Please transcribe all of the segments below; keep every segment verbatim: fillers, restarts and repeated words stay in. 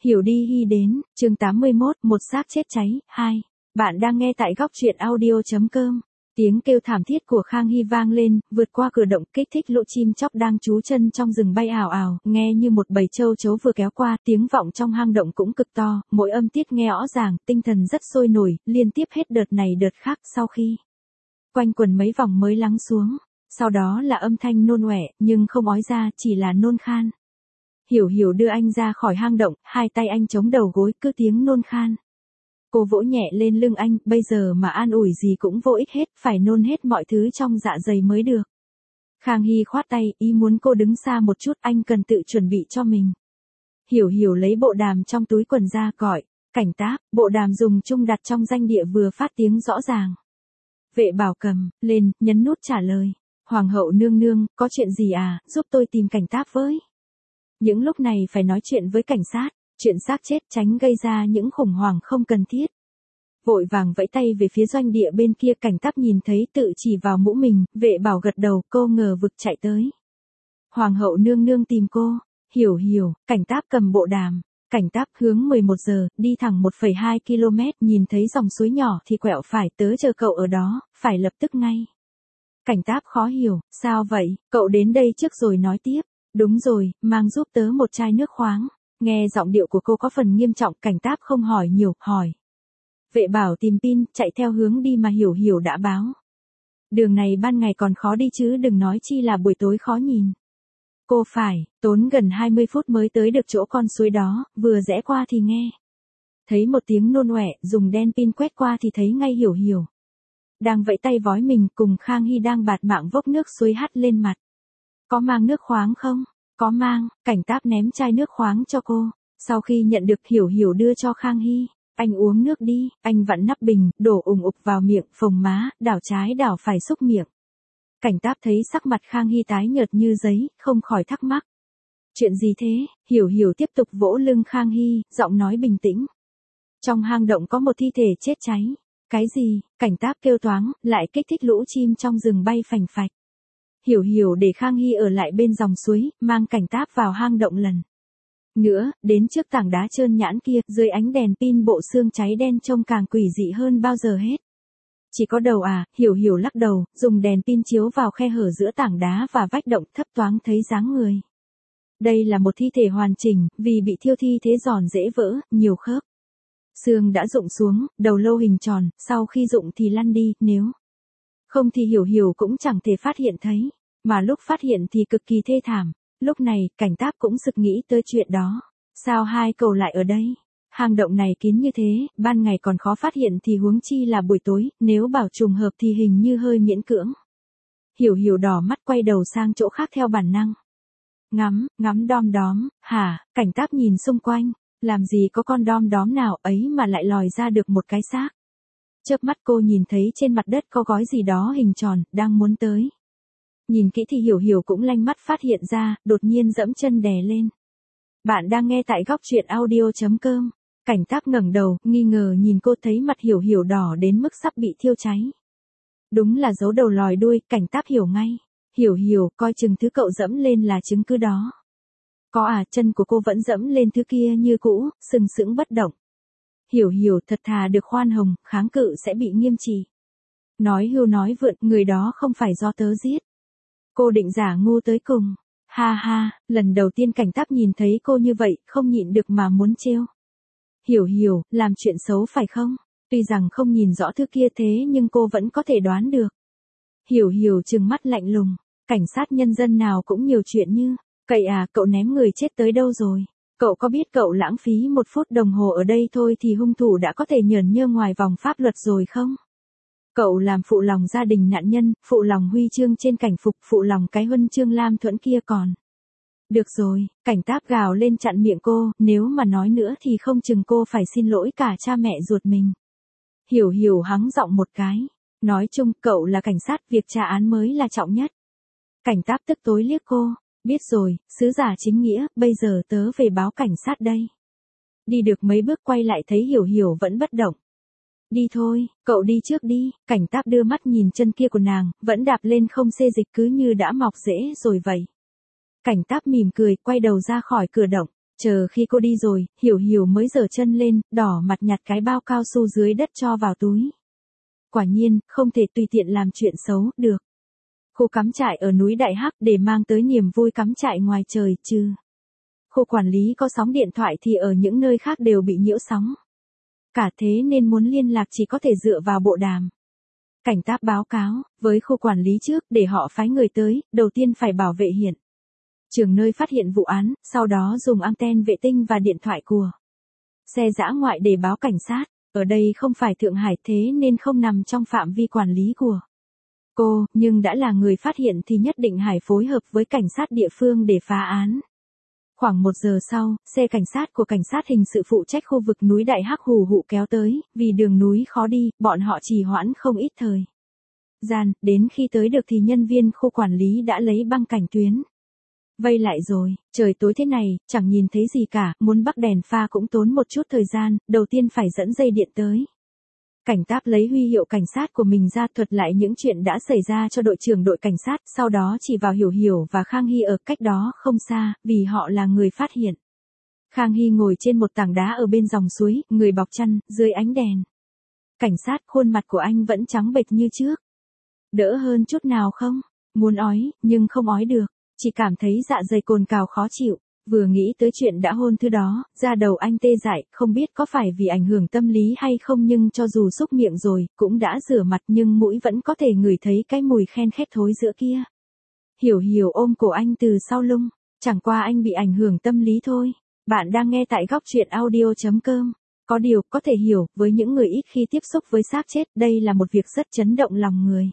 Hiểu đi hy đến, chương tám mươi mốt, một xác chết cháy, hai. Bạn đang nghe tại góc truyện audio.com. Tiếng kêu thảm thiết của Khang Hy vang lên, vượt qua cửa động, kích thích lũ chim chóc đang trú chân trong rừng bay ảo ảo, nghe như một bầy châu chấu vừa kéo qua, tiếng vọng trong hang động cũng cực to, mỗi âm tiết nghe rõ ràng, tinh thần rất sôi nổi, liên tiếp hết đợt này đợt khác. Sau khi quanh quần mấy vòng mới lắng xuống, sau đó là âm thanh nôn ọe, nhưng không ói ra, chỉ là nôn khan. Hiểu Hiểu đưa anh ra khỏi hang động, hai tay anh chống đầu gối, cứ tiếng nôn khan. Cô vỗ nhẹ lên lưng anh, bây giờ mà an ủi gì cũng vô ích hết, phải nôn hết mọi thứ trong dạ dày mới được. Khang Hy khoát tay, ý muốn cô đứng xa một chút, anh cần tự chuẩn bị cho mình. Hiểu Hiểu lấy bộ đàm trong túi quần ra, gọi, cảnh tác, bộ đàm dùng chung đặt trong danh địa vừa phát tiếng rõ ràng. Vệ Bảo cầm, lên, nhấn nút trả lời. Hoàng hậu nương nương, có chuyện gì à, giúp tôi tìm cảnh tác với. Những lúc này phải nói chuyện với cảnh sát, chuyện xác chết tránh gây ra những khủng hoảng không cần thiết. Vội vàng vẫy tay về phía doanh địa bên kia, cảnh tác nhìn thấy tự chỉ vào mũ mình, Vệ Bảo gật đầu, cô ngờ vực chạy tới. Hoàng hậu nương nương tìm cô, Hiểu Hiểu, cảnh tác cầm bộ đàm, cảnh tác hướng mười một giờ, đi thẳng một phẩy hai ki lô mét, nhìn thấy dòng suối nhỏ thì quẹo phải, tớ chờ cậu ở đó, phải lập tức ngay. Cảnh tác khó hiểu, sao vậy, cậu đến đây trước rồi nói tiếp. Đúng rồi, mang giúp tớ một chai nước khoáng. Nghe giọng điệu của cô có phần nghiêm trọng, cảnh tác không hỏi nhiều, hỏi. Vệ Bảo tìm pin, chạy theo hướng đi mà Hiểu Hiểu đã báo. Đường này ban ngày còn khó đi chứ đừng nói chi là buổi tối khó nhìn. Cô phải, tốn gần hai mươi phút mới tới được chỗ con suối đó, vừa rẽ qua thì nghe. Thấy một tiếng nôn ọe, dùng đèn pin quét qua thì thấy ngay Hiểu Hiểu. Đang vẫy tay vói mình, cùng Khang Hy đang bạt mạng vốc nước suối hắt lên mặt. Có mang nước khoáng không? Có mang, cảnh tác ném chai nước khoáng cho cô. Sau khi nhận được, Hiểu Hiểu đưa cho Khang Hy. Anh uống nước đi, anh vặn nắp bình, đổ ùng ục vào miệng, phồng má, đảo trái đảo phải xúc miệng. Cảnh tác thấy sắc mặt Khang Hy tái nhợt như giấy, không khỏi thắc mắc. Chuyện gì thế? Hiểu Hiểu tiếp tục vỗ lưng Khang Hy, giọng nói bình tĩnh. Trong hang động có một thi thể chết cháy. Cái gì? Cảnh tác kêu toáng, lại kích thích lũ chim trong rừng bay phành phạch. Hiểu Hiểu để Khang Hy ở lại bên dòng suối, mang cảnh tác vào hang động lần nữa, đến trước tảng đá trơn nhẵn kia, dưới ánh đèn pin bộ xương cháy đen trông càng quỷ dị hơn bao giờ hết. Chỉ có đầu à, Hiểu Hiểu lắc đầu, dùng đèn pin chiếu vào khe hở giữa tảng đá và vách động, thấp thoáng thấy dáng người. Đây là một thi thể hoàn chỉnh, vì bị thiêu thi thế giòn dễ vỡ, nhiều khớp. Xương đã rụng xuống, đầu lâu hình tròn, sau khi rụng thì lăn đi, nếu không thì Hiểu Hiểu cũng chẳng thể phát hiện thấy, mà lúc phát hiện thì cực kỳ thê thảm. Lúc này, cảnh tác cũng sực nghĩ tới chuyện đó. Sao hai cậu lại ở đây? Hang động này kín như thế, ban ngày còn khó phát hiện thì huống chi là buổi tối, nếu bảo trùng hợp thì hình như hơi miễn cưỡng. Hiểu Hiểu đỏ mắt quay đầu sang chỗ khác theo bản năng. Ngắm, ngắm đom đóm, hả, cảnh tác nhìn xung quanh, làm gì có con đom đóm nào ấy mà lại lòi ra được một cái xác. Chớp mắt cô nhìn thấy trên mặt đất có gói gì đó hình tròn, đang muốn tới. Nhìn kỹ thì Hiểu Hiểu cũng lanh mắt phát hiện ra, đột nhiên dẫm chân đè lên. Bạn đang nghe tại góc truyện audio.com. Cảnh tác ngẩng đầu, nghi ngờ nhìn cô, thấy mặt Hiểu Hiểu đỏ đến mức sắp bị thiêu cháy. Đúng là giấu đầu lòi đuôi, cảnh tác hiểu ngay. Hiểu Hiểu, coi chừng thứ cậu dẫm lên là chứng cứ đó. Có à, chân của cô vẫn dẫm lên thứ kia như cũ, sừng sững bất động. Hiểu Hiểu thật thà được khoan hồng, kháng cự sẽ bị nghiêm trị. Nói hưu nói vượn, người đó không phải do tớ giết. Cô định giả ngu tới cùng. Ha ha, lần đầu tiên cảnh tác nhìn thấy cô như vậy, không nhịn được mà muốn trêu. Hiểu Hiểu, làm chuyện xấu phải không? Tuy rằng không nhìn rõ thứ kia thế nhưng cô vẫn có thể đoán được. Hiểu Hiểu trừng mắt lạnh lùng, cảnh sát nhân dân nào cũng nhiều chuyện như, cậy à, cậu ném người chết tới đâu rồi? Cậu có biết cậu lãng phí một phút đồng hồ ở đây thôi thì hung thủ đã có thể nhởn nhơ ngoài vòng pháp luật rồi không? Cậu làm phụ lòng gia đình nạn nhân, phụ lòng huy chương trên cảnh phục, phụ lòng cái huân chương lam thuẫn kia còn. Được rồi, cảnh tác gào lên chặn miệng cô, nếu mà nói nữa thì không chừng cô phải xin lỗi cả cha mẹ ruột mình. Hiểu Hiểu hắng giọng một cái. Nói chung, cậu là cảnh sát, việc tra án mới là trọng nhất. Cảnh tác tức tối liếc cô. Biết rồi, sứ giả chính nghĩa, bây giờ tớ về báo cảnh sát đây. Đi được mấy bước quay lại thấy Hiểu Hiểu vẫn bất động. Đi thôi, cậu đi trước đi, cảnh tác đưa mắt nhìn chân kia của nàng, vẫn đạp lên không xê dịch cứ như đã mọc rễ rồi vậy. Cảnh tác mỉm cười, quay đầu ra khỏi cửa động. Chờ khi cô đi rồi, Hiểu Hiểu mới giở chân lên, đỏ mặt nhặt cái bao cao su dưới đất cho vào túi. Quả nhiên, không thể tùy tiện làm chuyện xấu, được. Khu cắm trại ở núi Đại Hắc để mang tới niềm vui cắm trại ngoài trời, chứ. Khu quản lý có sóng điện thoại thì ở những nơi khác đều bị nhiễu sóng. Cả thế nên muốn liên lạc chỉ có thể dựa vào bộ đàm. Cảnh sát báo cáo, với khu quản lý trước để họ phái người tới, đầu tiên phải bảo vệ hiện trường nơi phát hiện vụ án, sau đó dùng anten vệ tinh và điện thoại của xe dã ngoại để báo cảnh sát. Ở đây không phải Thượng Hải thế nên không nằm trong phạm vi quản lý của cô, nhưng đã là người phát hiện thì nhất định Hải phối hợp với cảnh sát địa phương để phá án. Khoảng một giờ sau, xe cảnh sát của cảnh sát hình sự phụ trách khu vực núi Đại Hắc hù hụ kéo tới, vì đường núi khó đi, bọn họ trì hoãn không ít thời gian, đến khi tới được thì nhân viên khu quản lý đã lấy băng cảnh tuyến vây lại rồi. Trời tối thế này, chẳng nhìn thấy gì cả, muốn bắt đèn pha cũng tốn một chút thời gian, đầu tiên phải dẫn dây điện tới. Cảnh sát lấy huy hiệu cảnh sát của mình ra thuật lại những chuyện đã xảy ra cho đội trưởng đội cảnh sát, sau đó chỉ vào Hiểu Hiểu và Khang Hy ở cách đó không xa, vì họ là người phát hiện. Khang Hy ngồi trên một tảng đá ở bên dòng suối, người bọc chăn, dưới ánh đèn. Cảnh sát, khuôn mặt của anh vẫn trắng bệch như trước. Đỡ hơn chút nào không? Muốn ói, nhưng không ói được, chỉ cảm thấy dạ dày cồn cào khó chịu. Vừa nghĩ tới chuyện đã hôn thứ đó, da đầu anh tê dại, không biết có phải vì ảnh hưởng tâm lý hay không, nhưng cho dù xúc miệng rồi, cũng đã rửa mặt nhưng mũi vẫn có thể ngửi thấy cái mùi khen khét thối giữa kia. Hiểu Hiểu ôm cổ anh từ sau lưng, chẳng qua anh bị ảnh hưởng tâm lý thôi. Bạn đang nghe tại góc truyện audio chấm com. Có điều, có thể hiểu, với những người ít khi tiếp xúc với xác chết, đây là một việc rất chấn động lòng người.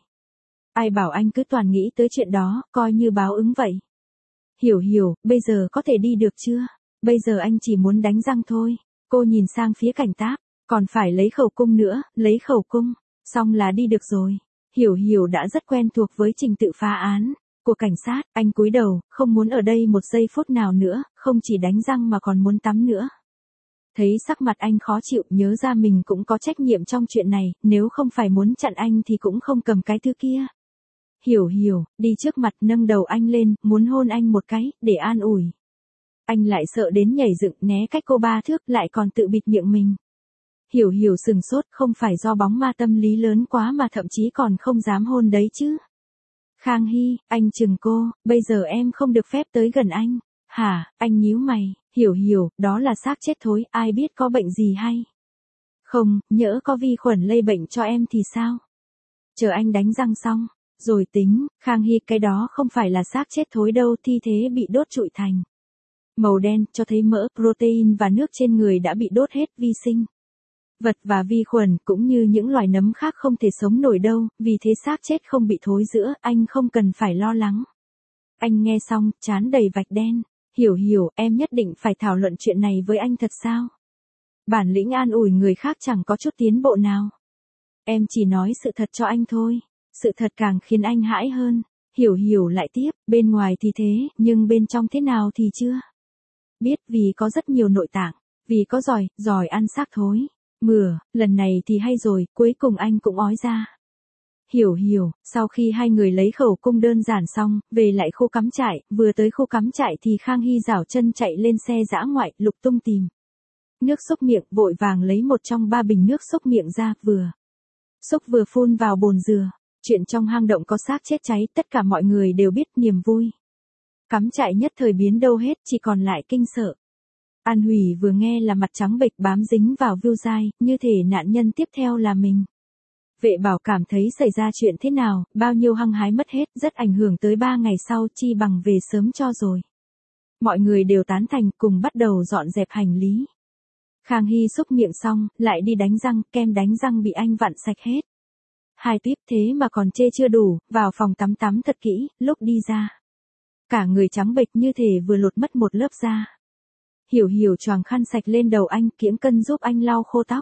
Ai bảo anh cứ toàn nghĩ tới chuyện đó, coi như báo ứng vậy. Hiểu Hiểu, bây giờ có thể đi được chưa? Bây giờ anh chỉ muốn đánh răng thôi. Cô nhìn sang phía cảnh sát, còn phải lấy khẩu cung nữa, lấy khẩu cung, xong là đi được rồi. Hiểu Hiểu đã rất quen thuộc với trình tự phá án của cảnh sát, anh cúi đầu, không muốn ở đây một giây phút nào nữa, không chỉ đánh răng mà còn muốn tắm nữa. Thấy sắc mặt anh khó chịu, nhớ ra mình cũng có trách nhiệm trong chuyện này, nếu không phải muốn chặn anh thì cũng không cầm cái thứ kia. Hiểu Hiểu, đi trước mặt nâng đầu anh lên, muốn hôn anh một cái, để an ủi. Anh lại sợ đến nhảy dựng né cách cô ba thước, lại còn tự bịt miệng mình. Hiểu Hiểu sừng sốt, không phải do bóng ma tâm lý lớn quá mà thậm chí còn không dám hôn đấy chứ. Khang Hy, anh chừng cô, bây giờ em không được phép tới gần anh. Hả, anh nhíu mày, Hiểu Hiểu, đó là xác chết thối, ai biết có bệnh gì hay không, nhỡ có vi khuẩn lây bệnh cho em thì sao? Chờ anh đánh răng xong rồi tính. Khang Hy, cái đó không phải là xác chết thối đâu, thi thế bị đốt trụi thành màu đen, cho thấy mỡ, protein và nước trên người đã bị đốt hết, vi sinh vật và vi khuẩn cũng như những loài nấm khác không thể sống nổi đâu, vì thế xác chết không bị thối rữa, anh không cần phải lo lắng. Anh nghe xong, trán đầy vạch đen. Hiểu Hiểu, em nhất định phải thảo luận chuyện này với anh thật sao? Bản lĩnh an ủi người khác chẳng có chút tiến bộ nào. Em chỉ nói sự thật cho anh thôi. Sự thật càng khiến anh hãi hơn. Hiểu Hiểu lại tiếp, bên ngoài thì thế, nhưng bên trong thế nào thì chưa biết, vì có rất nhiều nội tạng, vì có giỏi, giỏi ăn xác thối. Mửa, lần này thì hay rồi, cuối cùng anh cũng ói ra. Hiểu Hiểu, sau khi hai người lấy khẩu cung đơn giản xong, về lại khu cắm trại, vừa tới khu cắm trại thì Khang Hy giảo chân chạy lên xe dã ngoại, lục tung tìm nước xúc miệng, vội vàng lấy một trong ba bình nước xúc miệng ra, vừa xúc vừa phun vào bồn dừa. Chuyện trong hang động có xác chết cháy, tất cả mọi người đều biết, niềm vui cắm trại nhất thời biến đâu hết, chỉ còn lại kinh sợ. An Hủy vừa nghe là mặt trắng bệch, bám dính vào Vưu Giai, như thể nạn nhân tiếp theo là mình. Vệ Bảo cảm thấy xảy ra chuyện thế nào, bao nhiêu hăng hái mất hết, rất ảnh hưởng tới ba ngày sau, chi bằng về sớm cho rồi. Mọi người đều tán thành, cùng bắt đầu dọn dẹp hành lý. Khang Hy xúc miệng xong, lại đi đánh răng, kem đánh răng bị anh vặn sạch hết. Hai tuyếp thế mà còn chê chưa đủ, vào phòng tắm tắm thật kỹ, lúc đi ra. Cả người trắng bệch như thể vừa lột mất một lớp da. Hiểu Hiểu choàng khăn sạch lên đầu anh, kiễng cân giúp anh lau khô tóc.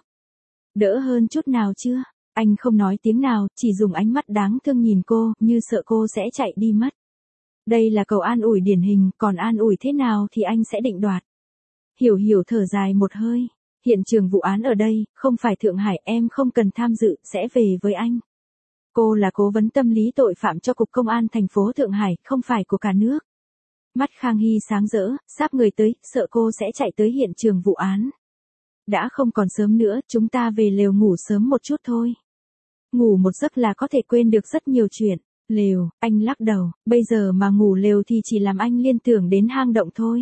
Đỡ hơn chút nào chưa? Anh không nói tiếng nào, chỉ dùng ánh mắt đáng thương nhìn cô, như sợ cô sẽ chạy đi mất. Đây là câu an ủi điển hình, còn an ủi thế nào thì anh sẽ định đoạt. Hiểu Hiểu thở dài một hơi. Hiện trường vụ án ở đây, không phải Thượng Hải, em không cần tham dự, sẽ về với anh. Cô là cố vấn tâm lý tội phạm cho Cục Công an thành phố Thượng Hải, không phải của cả nước. Mắt Khang Hy sáng rỡ, sắp người tới, sợ cô sẽ chạy tới hiện trường vụ án. Đã không còn sớm nữa, chúng ta về lều ngủ sớm một chút thôi. Ngủ một giấc là có thể quên được rất nhiều chuyện. Lều, anh lắc đầu, bây giờ mà ngủ lều thì chỉ làm anh liên tưởng đến hang động thôi.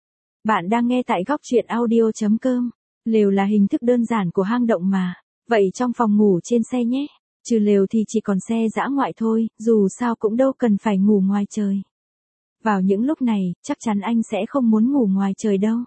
Bạn đang nghe tại góc truyện audio chấm com. Lều là hình thức đơn giản của hang động mà. Vậy trong phòng ngủ trên xe nhé. Trừ lều thì chỉ còn xe dã ngoại thôi, dù sao cũng đâu cần phải ngủ ngoài trời. Vào những lúc này, chắc chắn anh sẽ không muốn ngủ ngoài trời đâu.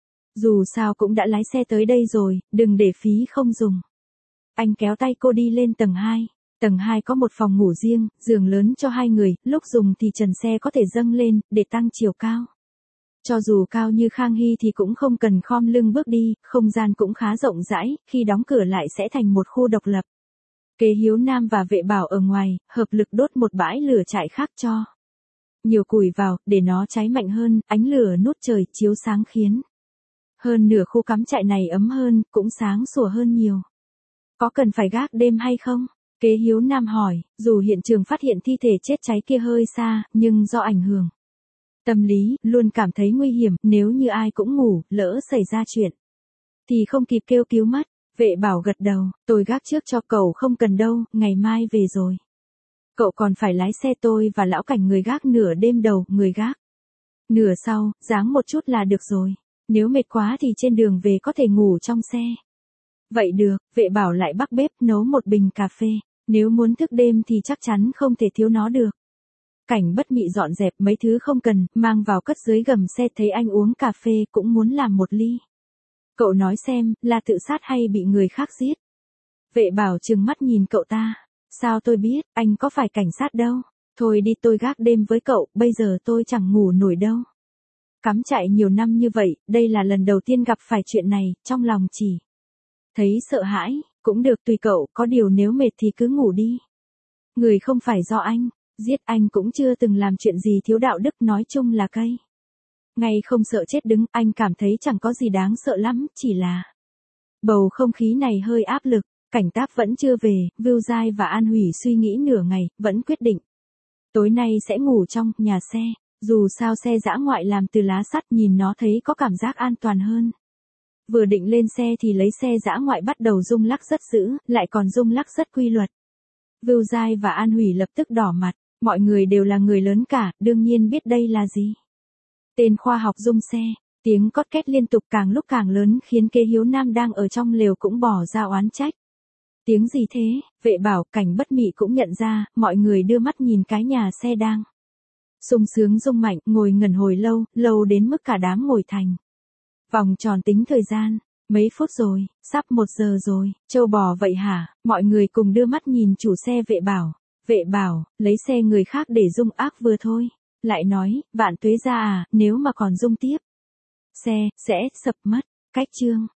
Dù sao cũng đã lái xe tới đây rồi, đừng để phí không dùng. Anh kéo tay cô đi lên tầng hai. Tầng hai có một phòng ngủ riêng, giường lớn cho hai người, lúc dùng thì trần xe có thể dâng lên, để tăng chiều cao. Cho dù cao như Khang Hy thì cũng không cần khom lưng bước đi, không gian cũng khá rộng rãi, khi đóng cửa lại sẽ thành một khu độc lập. Kế Hiếu Nam và Vệ Bảo ở ngoài, hợp lực đốt một bãi lửa trại khác cho nhiều củi vào, để nó cháy mạnh hơn, ánh lửa nút trời chiếu sáng khiến hơn nửa khu cắm trại này ấm hơn, cũng sáng sủa hơn nhiều. Có cần phải gác đêm hay không? Kế Hiếu Nam hỏi, dù hiện trường phát hiện thi thể chết cháy kia hơi xa, nhưng do ảnh hưởng tâm lý, luôn cảm thấy nguy hiểm, nếu như ai cũng ngủ, lỡ xảy ra chuyện thì không kịp kêu cứu mất. Vệ Bảo gật đầu, tôi gác trước cho cậu không cần đâu, ngày mai về rồi. Cậu còn phải lái xe, tôi và lão Cảnh người gác nửa đêm đầu, người gác nửa sau, dáng một chút là được rồi. Nếu mệt quá thì trên đường về có thể ngủ trong xe. Vậy được, Vệ Bảo lại bắc bếp nấu một bình cà phê. Nếu muốn thức đêm thì chắc chắn không thể thiếu nó được. Cảnh Bất Mị dọn dẹp mấy thứ không cần, mang vào cất dưới gầm xe, thấy anh uống cà phê cũng muốn làm một ly. Cậu nói xem, là tự sát hay bị người khác giết? Vệ Bảo trừng mắt nhìn cậu ta. Sao tôi biết, anh có phải cảnh sát đâu. Thôi đi, tôi gác đêm với cậu, bây giờ tôi chẳng ngủ nổi đâu. Cắm trại nhiều năm như vậy, đây là lần đầu tiên gặp phải chuyện này, trong lòng chỉ thấy sợ hãi. Cũng được, tùy cậu, có điều nếu mệt thì cứ ngủ đi. Người không phải do anh giết, anh cũng chưa từng làm chuyện gì thiếu đạo đức, nói chung là cây ngay không sợ chết đứng, anh cảm thấy chẳng có gì đáng sợ lắm, chỉ là bầu không khí này hơi áp lực. Cảnh Táp vẫn chưa về, Vưu Giai và An Hủy suy nghĩ nửa ngày, vẫn quyết định tối nay sẽ ngủ trong nhà xe. Dù sao xe dã ngoại làm từ lá sắt, nhìn nó thấy có cảm giác an toàn hơn. Vừa định lên xe thì lấy xe dã ngoại bắt đầu rung lắc rất dữ, lại còn rung lắc rất quy luật. Vưu Giai và An Hủy lập tức đỏ mặt, mọi người đều là người lớn cả, đương nhiên biết đây là gì. Tên khoa học rung xe, tiếng cót két liên tục càng lúc càng lớn khiến Kế Hiếu Nam đang ở trong lều cũng bỏ ra oán trách. Tiếng gì thế? Vệ Bảo, Cảnh Bất Mị cũng nhận ra, mọi người đưa mắt nhìn cái nhà xe đang sung sướng rung mạnh, ngồi ngẩn hồi lâu, lâu đến mức cả đám ngồi thành vòng tròn tính thời gian. Mấy phút rồi, sắp một giờ rồi, trâu bò vậy hả? Mọi người cùng đưa mắt nhìn chủ xe Vệ Bảo. Vệ Bảo, lấy xe người khác để rung ác vừa thôi. Lại nói, Vạn Tuế gia à, nếu mà còn rung tiếp, xe, sẽ sập mất. Cách chương.